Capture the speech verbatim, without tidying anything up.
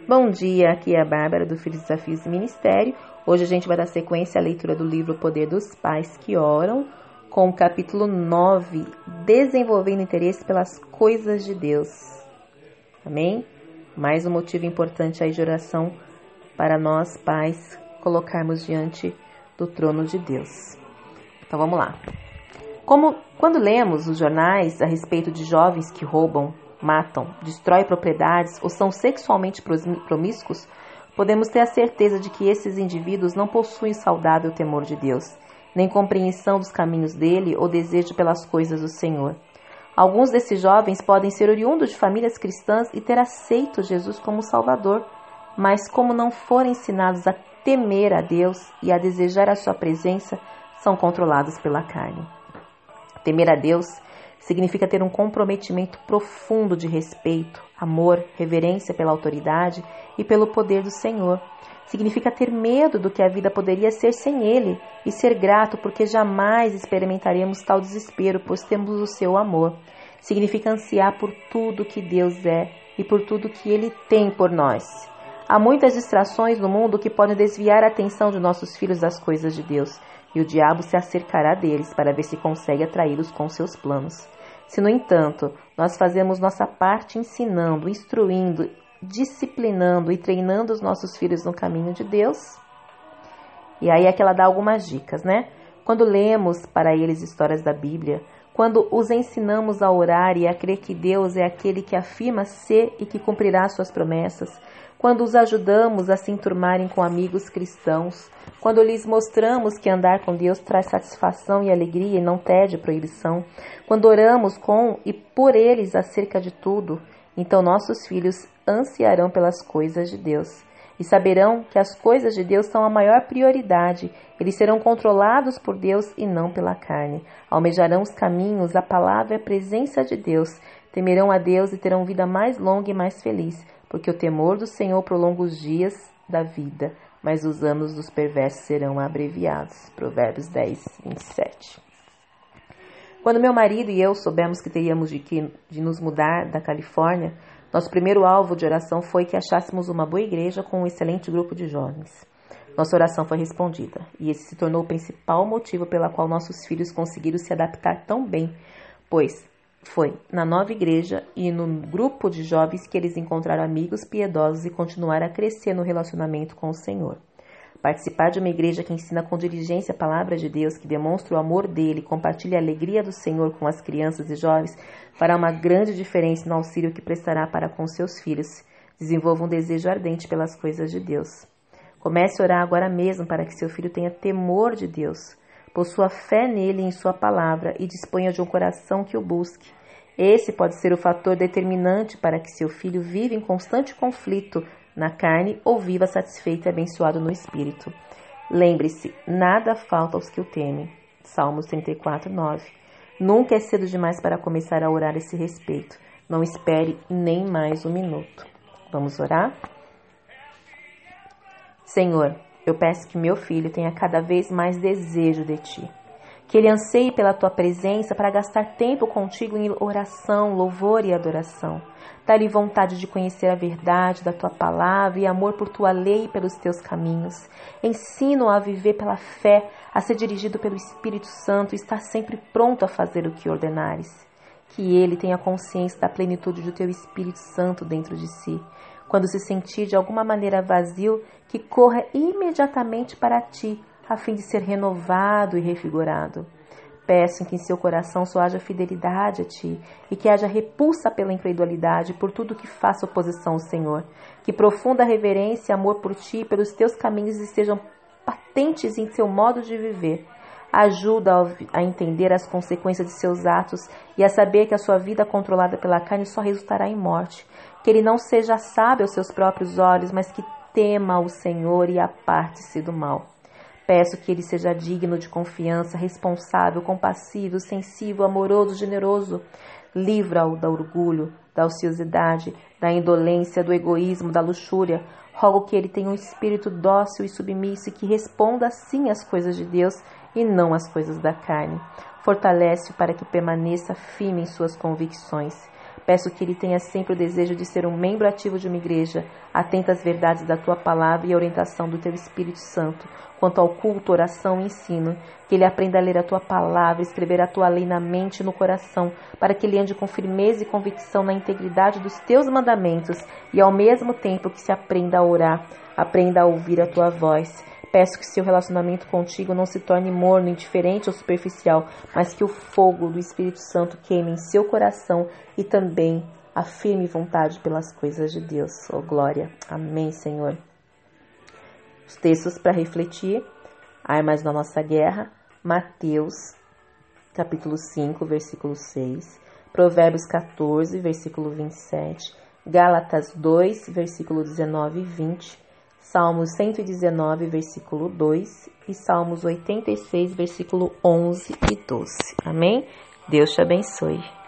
Bom dia, aqui é a Bárbara do Filhos Desafios e Ministério. Hoje a gente vai dar sequência à leitura do livro O Poder dos Pais que Oram, com o capítulo nove, Desenvolvendo Interesse pelas Coisas de Deus. Amém? Mais um motivo importante aí de oração para nós, pais, colocarmos diante do trono de Deus. Então vamos lá. Como quando lemos os jornais a respeito de jovens que roubam, matam, destroem propriedades ou são sexualmente promíscuos, podemos ter a certeza de que esses indivíduos não possuem saudável temor de Deus, nem compreensão dos caminhos dele ou desejo pelas coisas do Senhor. Alguns desses jovens podem ser oriundos de famílias cristãs e ter aceito Jesus como Salvador, mas como não forem ensinados a temer a Deus e a desejar a sua presença, são controlados pela carne. Temer a Deus significa ter um comprometimento profundo de respeito, amor, reverência pela autoridade e pelo poder do Senhor. Significa ter medo do que a vida poderia ser sem Ele e ser grato porque jamais experimentaremos tal desespero, pois temos o seu amor. Significa ansiar por tudo que Deus é e por tudo que Ele tem por nós. Há muitas distrações no mundo que podem desviar a atenção de nossos filhos das coisas de Deus, e o diabo se acercará deles para ver se consegue atraí-los com seus planos. Se, no entanto, nós fazemos nossa parte ensinando, instruindo, disciplinando e treinando os nossos filhos no caminho de Deus, e aí é que ela dá algumas dicas, né? Quando lemos para eles histórias da Bíblia, quando os ensinamos a orar e a crer que Deus é aquele que afirma ser e que cumprirá suas promessas, quando os ajudamos a se enturmarem com amigos cristãos, quando lhes mostramos que andar com Deus traz satisfação e alegria e não tédio e proibição, quando oramos com e por eles acerca de tudo, então nossos filhos ansiarão pelas coisas de Deus e saberão que as coisas de Deus são a maior prioridade. Eles serão controlados por Deus e não pela carne. Almejarão os caminhos, a palavra e a presença de Deus. Temerão a Deus e terão vida mais longa e mais feliz, porque o temor do Senhor prolonga os dias da vida, mas os anos dos perversos serão abreviados. Provérbios dez, vinte e sete. Quando meu marido e eu soubemos que teríamos de, que, de nos mudar da Califórnia, nosso primeiro alvo de oração foi que achássemos uma boa igreja com um excelente grupo de jovens. Nossa oração foi respondida, e esse se tornou o principal motivo pela qual nossos filhos conseguiram se adaptar tão bem, pois foi na nova igreja e no grupo de jovens que eles encontraram amigos piedosos e continuaram a crescer no relacionamento com o Senhor. Participar de uma igreja que ensina com diligência a palavra de Deus, que demonstra o amor dele e compartilha a alegria do Senhor com as crianças e jovens, fará uma grande diferença no auxílio que prestará para com seus filhos. Desenvolva um desejo ardente pelas coisas de Deus. Comece a orar agora mesmo para que seu filho tenha temor de Deus, possua fé nele e em sua palavra e disponha de um coração que o busque. Esse pode ser o fator determinante para que seu filho viva em constante conflito na carne ou viva satisfeito e abençoado no espírito. Lembre-se, nada falta aos que o temem. Salmos trinta e quatro, nove. Nunca é cedo demais para começar a orar a esse respeito. Não espere nem mais um minuto. Vamos orar? Senhor, eu peço que meu filho tenha cada vez mais desejo de Ti. Que ele anseie pela Tua presença para gastar tempo contigo em oração, louvor e adoração. Dá-lhe vontade de conhecer a verdade da Tua palavra e amor por Tua lei e pelos Teus caminhos. Ensina-o a viver pela fé, a ser dirigido pelo Espírito Santo e estar sempre pronto a fazer o que ordenares. Que ele tenha consciência da plenitude do Teu Espírito Santo dentro de si. Quando se sentir de alguma maneira vazio, que corra imediatamente para Ti, a fim de ser renovado e revigorado. Peço que em seu coração só haja fidelidade a Ti e que haja repulsa pela incredulidade por tudo que faça oposição ao Senhor. Que profunda reverência e amor por Ti e pelos Teus caminhos estejam patentes em seu modo de viver. Ajuda a entender as consequências de seus atos e a saber que a sua vida controlada pela carne só resultará em morte. Que ele não seja sábio aos seus próprios olhos, mas que tema o Senhor e aparte-se do mal. Peço que ele seja digno de confiança, responsável, compassivo, sensível, amoroso, generoso. Livra-o do orgulho, da ociosidade, da indolência, do egoísmo, da luxúria. Rogo que ele tenha um espírito dócil e submisso e que responda sim às coisas de Deus e não às coisas da carne. Fortalece-o para que permaneça firme em suas convicções. Peço que ele tenha sempre o desejo de ser um membro ativo de uma igreja, atento às verdades da tua palavra e à orientação do teu Espírito Santo, quanto ao culto, oração e ensino. Que ele aprenda a ler a tua palavra, escrever a tua lei na mente e no coração, para que ele ande com firmeza e convicção na integridade dos teus mandamentos e ao mesmo tempo que se aprenda a orar, aprenda a ouvir a tua voz. Peço que seu relacionamento contigo não se torne morno, indiferente ou superficial, mas que o fogo do Espírito Santo queime em seu coração e também a firme vontade pelas coisas de Deus. Oh, glória. Amém, Senhor. Os textos para refletir. Armas da nossa guerra. Mateus, capítulo cinco, versículo seis. Provérbios quatorze, versículo vinte e sete. Gálatas dois, versículo dezenove e vinte. Salmos cento e dezenove, versículo dois e Salmos oitenta e seis, versículo onze e doze. Amém? Deus te abençoe.